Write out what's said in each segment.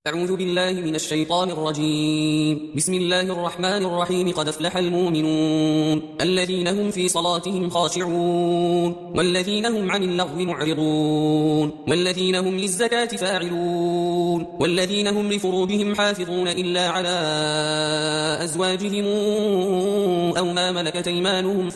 أعوذ بالله من الشيطان الرجيم. بسم الله الرحمن الرحيم. قد أفلح المؤمنون الذين هم في صلاتهم خاشعون والذين هم عن اللغو معرضون والذين هم للزكاة فاعلون والذين هم لفروجهم حافظون إلا على أزواجهم أو ما ملكت أيمانهم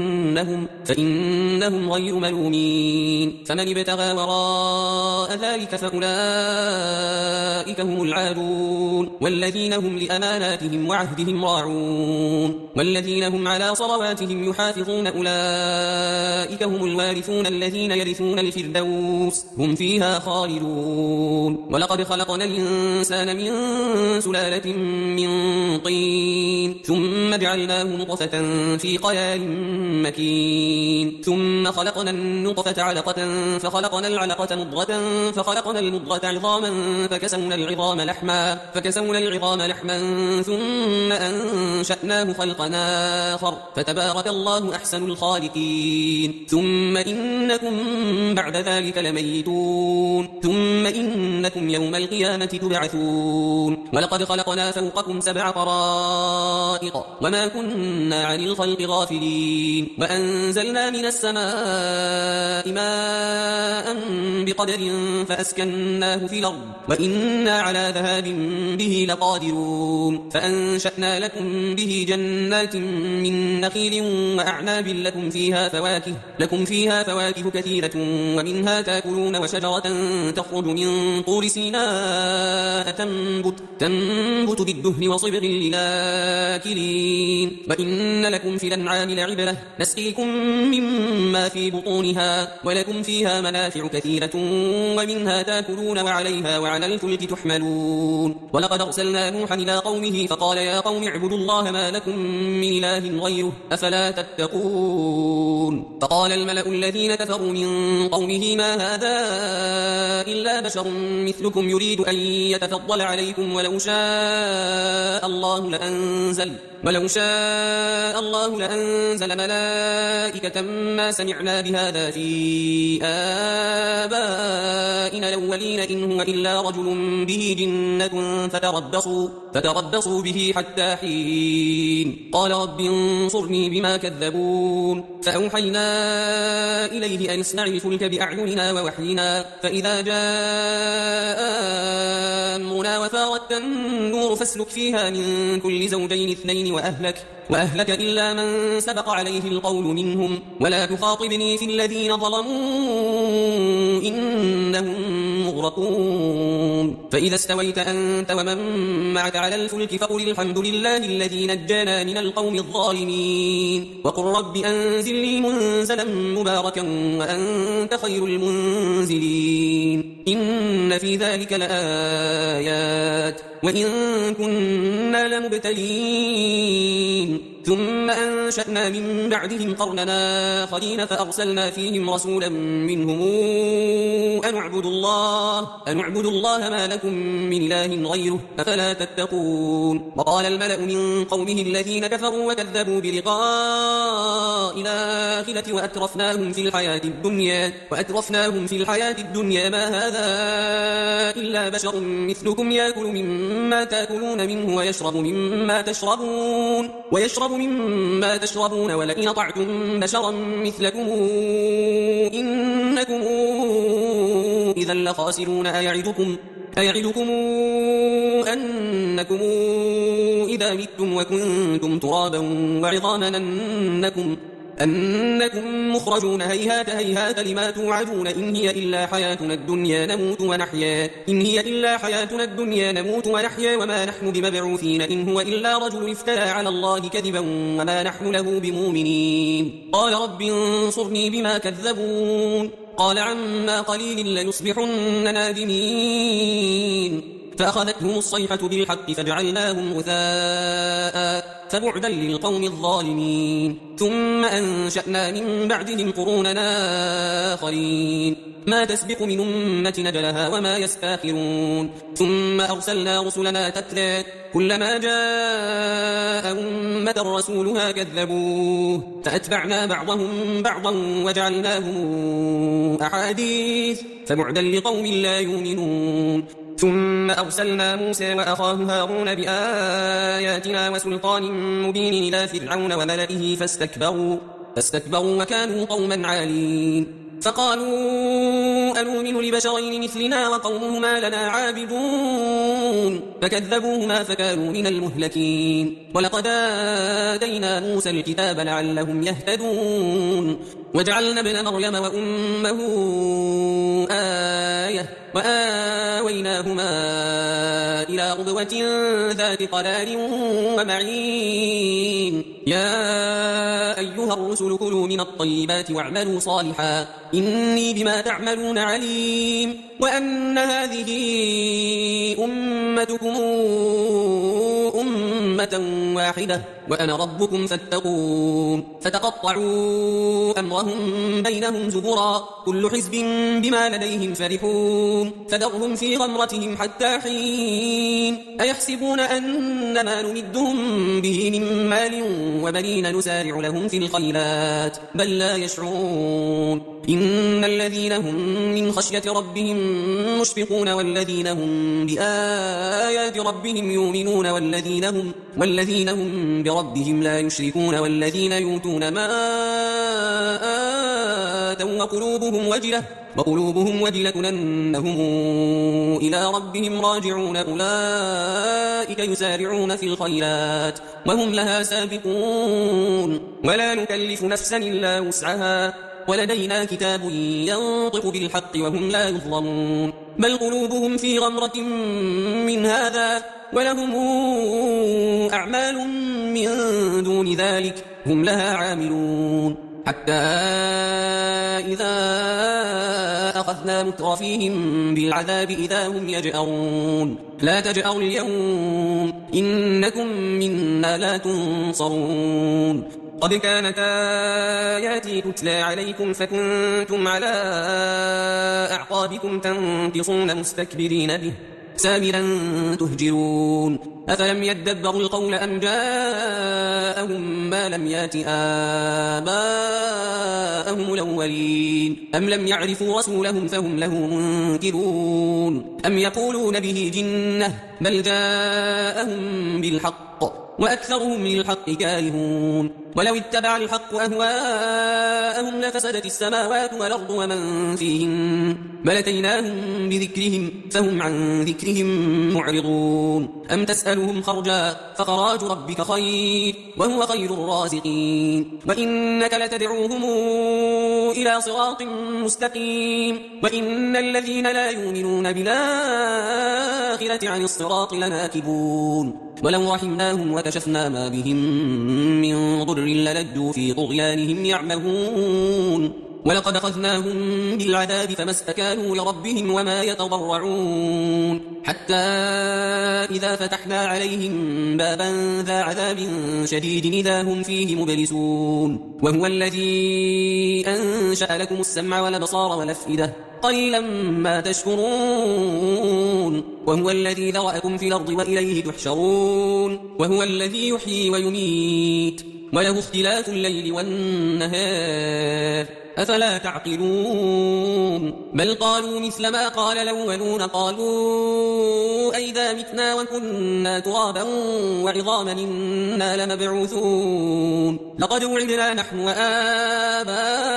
فإنهم غير ملومين. فمن ابتغى وراء ذلك فأولئك هم العادون والذين هم لأماناتهم وعهدهم راعون والذين هم على صلواتهم يحافظون أولئك هم الوارثون الذين يرثون الفردوس هم فيها خالدون. ولقد خلقنا الإنسان من سلالة من طين ثم جعلناه نطفة في قرار مكين ثم خلقنا النطفة علقة فخلقنا العلقة مضغة فخلقنا المضغة عظاما فكسونا العظام لحما ثم أنشأناه خلقا آخر فتبارك الله أحسن الخالقين. ثم إنكم بعد ذلك لميتون ثم إنكم يوم القيامة تبعثون. ولقد خلقنا فوقكم 7 طرائق وما كنا عن الخلق غافلين وأنزلنا من السماء ماء بقدر فأسكناه في الأرض وإنا على ذهاب به لقادرون. فأنشأنا لكم به جنات من نخيل وأعناب لكم فيها فواكه كثيرة ومنها تأكلون وشجرة تخرج من طور سيناء تنبت بالدهن وصبغ للآكلين. وإن لكم في الأنعام لعبرة نسقيكم مما في بطونها ولكم فيها منافع كثيرة ومنها تأكلون وعليها وعلى الفلك تحملون. ولقد أرسلنا نوحا إلى قومه فقال يا قوم اعبدوا الله ما لكم من إله غيره أفلا تتقون. فقال الملأ الذين كفروا من قومه ما هذا إلا بشر مثلكم يريد أن يتفضل عليكم ولو شاء الله لأنزل ملائكة ما سمعنا بهذا في آبائنا الأولين إن هو إلا رجل به جنة فتربصوا به حتى حين. قال رب انصرني بما كذبون. فأوحينا إليه أن اصنع الفلك بأعيننا ووحينا فإذا جاء أمرنا وفارت النور فاسلك فيها من كل زوجين 2 وأهلك إلا من سبق عليه القول منهم ولا تخاطبني في الذين ظلموا إنهم مغرقون. فإذا استويت أنت ومن معك على الفلك فقل الحمد لله الذي نجانا من القوم الظالمين وقل رب أنزلني منزلا مباركا وأنت خير المنزلين. إن في ذلك لآيات وإن كنا لمبتلين. ثم أنشأنا من بعدهم قرننا آخرين فأرسلنا فيهم رسولا منهم أن اعبدوا الله ما لكم من إله غيره أفلا تتقون. وقال الملأ من قومه الذين كفروا وكذبوا بلقاء الآخرة وأترفناهم في الحياة الدنيا ما هذا إلا بشر مثلكم يأكل مما تأكلون منه ويشرب مما تشربون ولئن أطعتم بشرا مثلكم إنكم إذا لخاسرون. أيعدكم أنكم إذا متم وكنتم ترابا وعظاما أنكم مخرجون هيهات لما توعدون إن هي إلا حياتنا الدنيا نموت ونحيا وما نحن بمبعوثين إن هو إلا رجل افترى على الله كذبا وما نحن له بمؤمنين. قال رب انصرني بما كذبون. قال عما قليل ليصبحن نادمين. فأخذتهم الصيحة بالحق فجعلناهم غثاء فبعدا للقوم الظالمين. ثم أنشأنا من بعدهم قروننا آخرين ما تسبق من أمة نجلها وما يستاخرون. ثم أرسلنا رسلنا تترى كلما جاء أمة رسولها كذبوه فأتبعنا بعضهم بعضا وجعلناهم أحاديث فبعدا لقوم لا يؤمنون. ثم أرسلنا موسى وأخاه هارون بآياتنا وسلطان مبين إلى فرعون وملئه فاستكبروا وكانوا قوما عالين فقالوا أنؤمن لبشرين مثلنا وقومهما لنا عابدون فكذبوهما فكانوا من المهلكين ولقد آتينا موسى الكتاب لعلهم يهتدون وجعلنا ابن مريم وأمه آية وآويناهما إلى ربوة ذات قرار ومعين يا أيها الرسل كلوا من الطيبات واعملوا صالحا إني بما تعملون عليم وأن هذه أمتكم أمة واحدة وأنا ربكم فاتقون فتقطعوا أمرهم بينهم زبرا كل حزب بما لديهم فرحون فذرهم في غمرتهم حتى حين أيحسبون أن ما نمدهم به من مال وبنين نسارع لهم في الخيرات بل لا يشعرون إن الذين هم من خشية ربهم مشفقون والذين هم بآيات ربهم يؤمنون والذين هم بربهم لا يشركون والذين يؤتون ما آتوا وقلوبهم وجلة أنهم إلى ربهم راجعون أولئك يسارعون في الخيرات وهم لها سابقون ولا نكلف نفسا إلا وسعها ولدينا كتاب ينطق بالحق وهم لا يظلمون بل قلوبهم في غمرة من هذا ولهم أعمال من دون ذلك هم لها عاملون حتى إذا أخذنا مترفيهم بالعذاب إذا هم يجأرون لا تجأروا اليوم إنكم منا لا تنصرون قد كانت آياتي تتلى عليكم فكنتم على أعقابكم تنكصون مستكبرين به سامرا تهجرون أفلم يدبروا القول أم جاءهم ما لم يات آباءهم الأولين أم لم يعرفوا رسولهم فهم له منكرون أم يقولون به جنة بل جاءهم بالحق وأكثرهم للحق كارهون ولو اتبع الحق أهواءهم لفسدت السماوات والأرض ومن فيهن بل أتيناهم بذكرهم فهم عن ذكرهم معرضون أم تسألهم خرجا فخراج ربك خير وهو خير الرازقين وإنك لتدعوهم إلى صراط مستقيم وإن الذين لا يؤمنون بالآخرة عن الصراط لناكبون ولو رحمناهم وكشفنا ما بهم من ضر للجوا في طغيانهم يعمهون ولقد أخذناهم بالعذاب فما استكانوا لربهم وما يتضرعون حتى إذا فتحنا عليهم بابا ذا عذاب شديد إذا هم فيه مبلسون وهو الذي أنشأ لكم السمع والأبصار والأفئدة قليلا ما تشكرون وهو الذي ذرأكم في الأرض وإليه تحشرون وهو الذي يحيي ويميت وله اختلاف الليل والنهار أفلا تعقلون بل قالوا مثل ما قال الأولون قالوا أئذا متنا وكنا ترابا وعظاما إنا لمبعوثون لقد وعدنا نحن وآباؤنا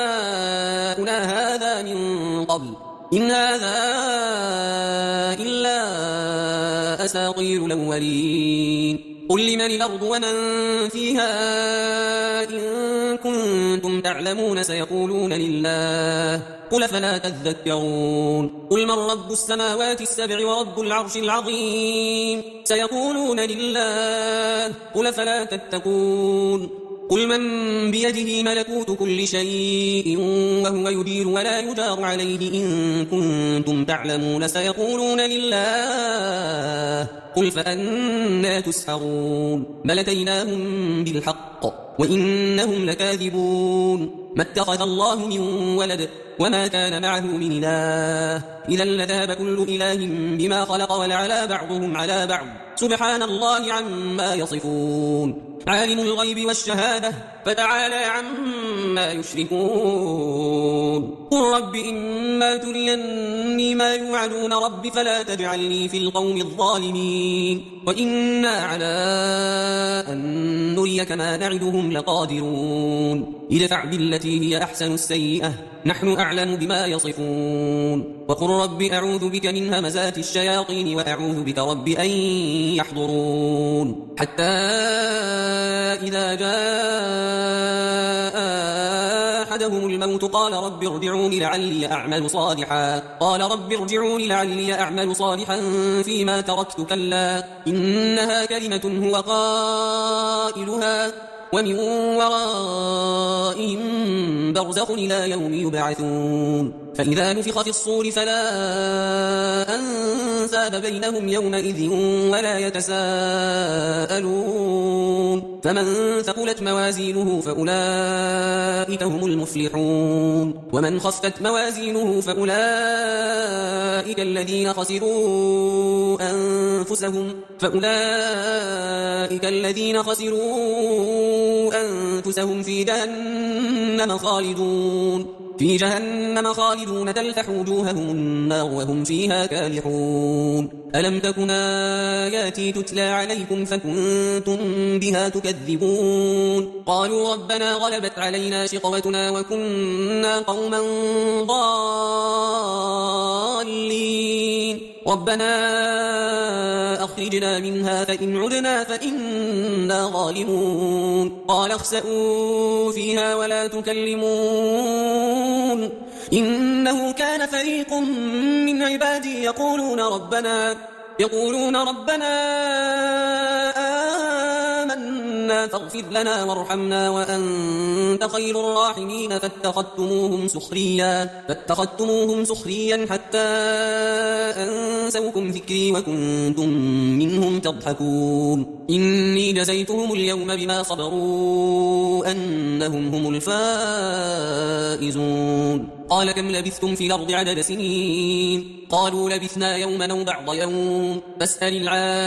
هذا من قبل إن هذا إلا أساطير الأولين قل لمن الأرض ومن فيها إن كنتم تعلمون سيقولون لله قل فلا تذكرون قل من رب السماوات السبع ورب العرش العظيم سيقولون لله قل فلا تتقون قل من بيده ملكوت كل شيء وهو يدير ولا يجار عليه إن كنتم تعلمون سيقولون لله قل فأنى تسحرون بل أتيناهم بالحق وإنهم لكاذبون ما اتخذ الله من ولد وما كان معه من إله إذا لذهب كل إله بما خلق ولعلى بعضهم على بعض سبحان الله عما يصفون عالم الغيب والشهادة فتعالى عما يشركون قل رب إما تريني ما يوعدون رب فلا تجعلني في القوم الظالمين وإنا على أن نريك ما نعدهم لقادرون ادفع بالتي هي أحسن السيئة نحن أعلم بما يصفون وقل رب أعوذ بك من همزات الشياطين وأعوذ بك رب أن يحضرون حتى إذا جاء أحدهم الموت قال رب ارجعوني لعلي أعمل صالحا فيما تركت كلا إنها كلمة هو قائلها ومن ورائهم برزخ إلى يوم يبعثون فإذا نفخ في الصور فلا أنساب بينهم يومئذ ولا يتساءلون فمن ثقلت موازينه فأولئك هم المفلحون ومن خفت موازينه فأولئك الذين خسروا أنفسهم في جهنم خالدون تلفح وجوههم النار وهم فيها كالحون ألم تكن آياتي تتلى عليكم فكنتم بها تكذبون قالوا ربنا غلبت علينا شقوتنا وكنا قوما ضالين ربنا أخرجنا منها فإن عدنا فإنا ظالمون قال اخسئوا فيها ولا تكلمون إنه كان فريق من عبادي يقولون ربنا آمنا فاغفر لنا وارحمنا وأنت خير الراحمين فاتخذتموهم سخريا حتى أنسوكم ذكري وكنتم منهم تضحكون إني جزيتهم اليوم بما صبروا أنهم هم الفائزون قال كم لبثتم في الأرض عدد سنين قالوا لبثنا يوما أو بعض يوم فاسأل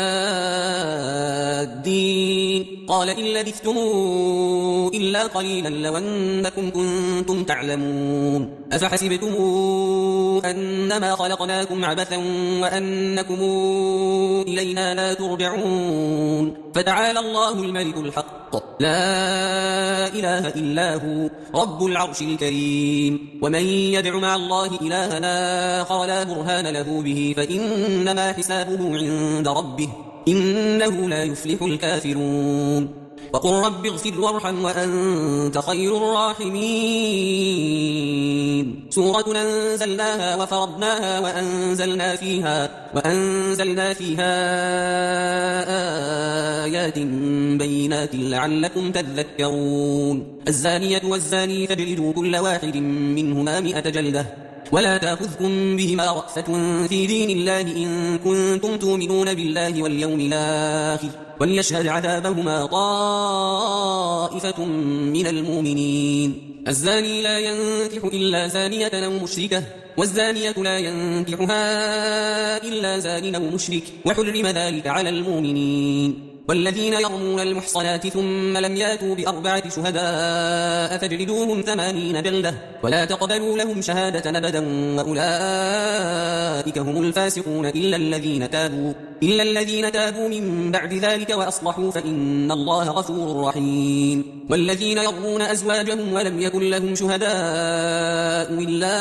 العادين قال إن لبثتم إلا قليلا لو أنكم كنتم تعلمون أفحسبتم أنما خلقناكم عبثا وأنكم إلينا لا ترجعون فتعالى الله الملك الحق لا إله إلا هو رب العرش الكريم ومن يدع مع الله إلها آخر لا برهان له به فإنما حسابه عند ربه إنه لا يفلح الكافرون وقل رب اغفر وارحم وأنت خير الراحمين سورة أنزلناها وفرضناها وأنزلنا فيها آيات بينات لعلكم تذكرون الزانية والزاني فاجلدوا كل واحد منهما 100 جلدة ولا تأخذكم بهما رأفة في دين الله إن كنتم تؤمنون بالله واليوم الآخر وليشهد عذابهما طائفة من المؤمنين الزاني لا ينكح إلا زانية أو مشركة والزانية لا ينكحها إلا زان أو مشرك وحرم ذلك على المؤمنين والذين يرمون المحصنات ثم لم ياتوا ب4 شهداء فاجلدوهم 80 جلدة ولا تقبلوا لهم شهادة أبدا وأولئك هم الفاسقون إلا الذين تابوا من بعد ذلك وأصلحوا فإن الله غفور رحيم والذين يرمون أزواجهم ولم يكن لهم شهداء إلا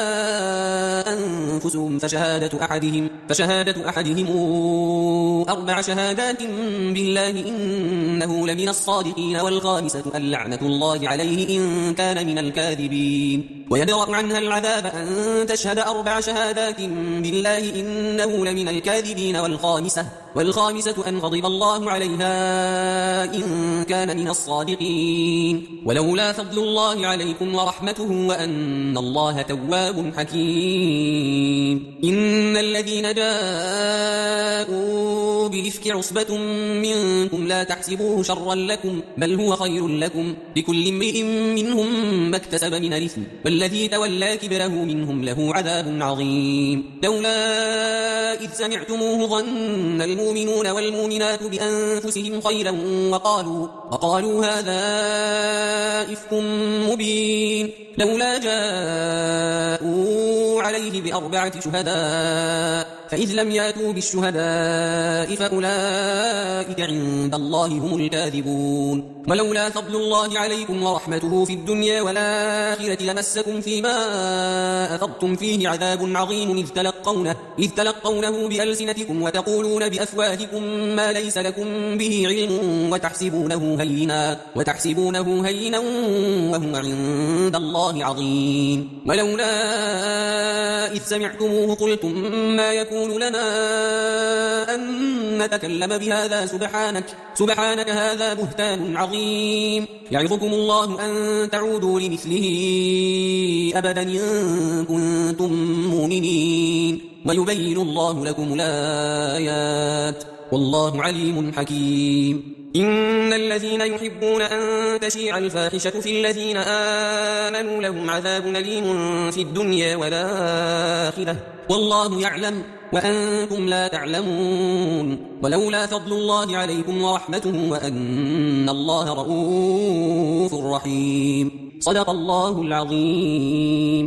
أنفسهم فشهادة أحدهم 4 شهادات بالله إنه لمن الصادقين والخامسة اللعنة الله عليه إن كان من الكاذبين ويدرأ عنها العذاب أن تشهد 4 شهادات بالله إنه لمن الكاذبين والخامسة أن غضب الله عليها إن كان من الصادقين ولولا فضل الله عليكم ورحمته وأن الله تواب حكيم إن الذين جاءوا بالإفك عصبة منكم لا تحسبوه شرا لكم بل هو خير لكم لكل امرئ منهم ما اكتسب من الإثم والذي تولى كبره منهم له عذاب عظيم لولا إذ سمعتموه ظن المؤمنون والمؤمنات بأنفسهم خيرا وقالوا هذا إفك مبين لولا جاءوا عليه بأربعة شهداء فإذ لم ياتوا بالشهداء فأولئك عند الله هم الكاذبون ولولا فضل الله عليكم ورحمته في الدنيا والآخرة لمسكم فيما أفضتم فيه عذاب عظيم إذ تلقونه بألسنتكم وتقولون بأفواهكم ما ليس لكم به علم وتحسبونه هينا وهو عند الله عظيم ولولا إذ سمعتموه قلتم ما يكون لنا أن نتكلم بهذا سبحانك هذا بهتان عظيم يعظكم الله أن تعودوا لمثله أبدا إن كنتم مؤمنين ويبين الله لكم الآيات والله عليم حكيم إن الذين يحبون أن تشيع الفاحشة في الذين آمنوا لهم عذاب أليم في الدنيا والآخرة والله يعلم وأنتم لا تعلمون ولولا فضل الله عليكم ورحمته وأن الله رؤوف رحيم صدق الله العظيم.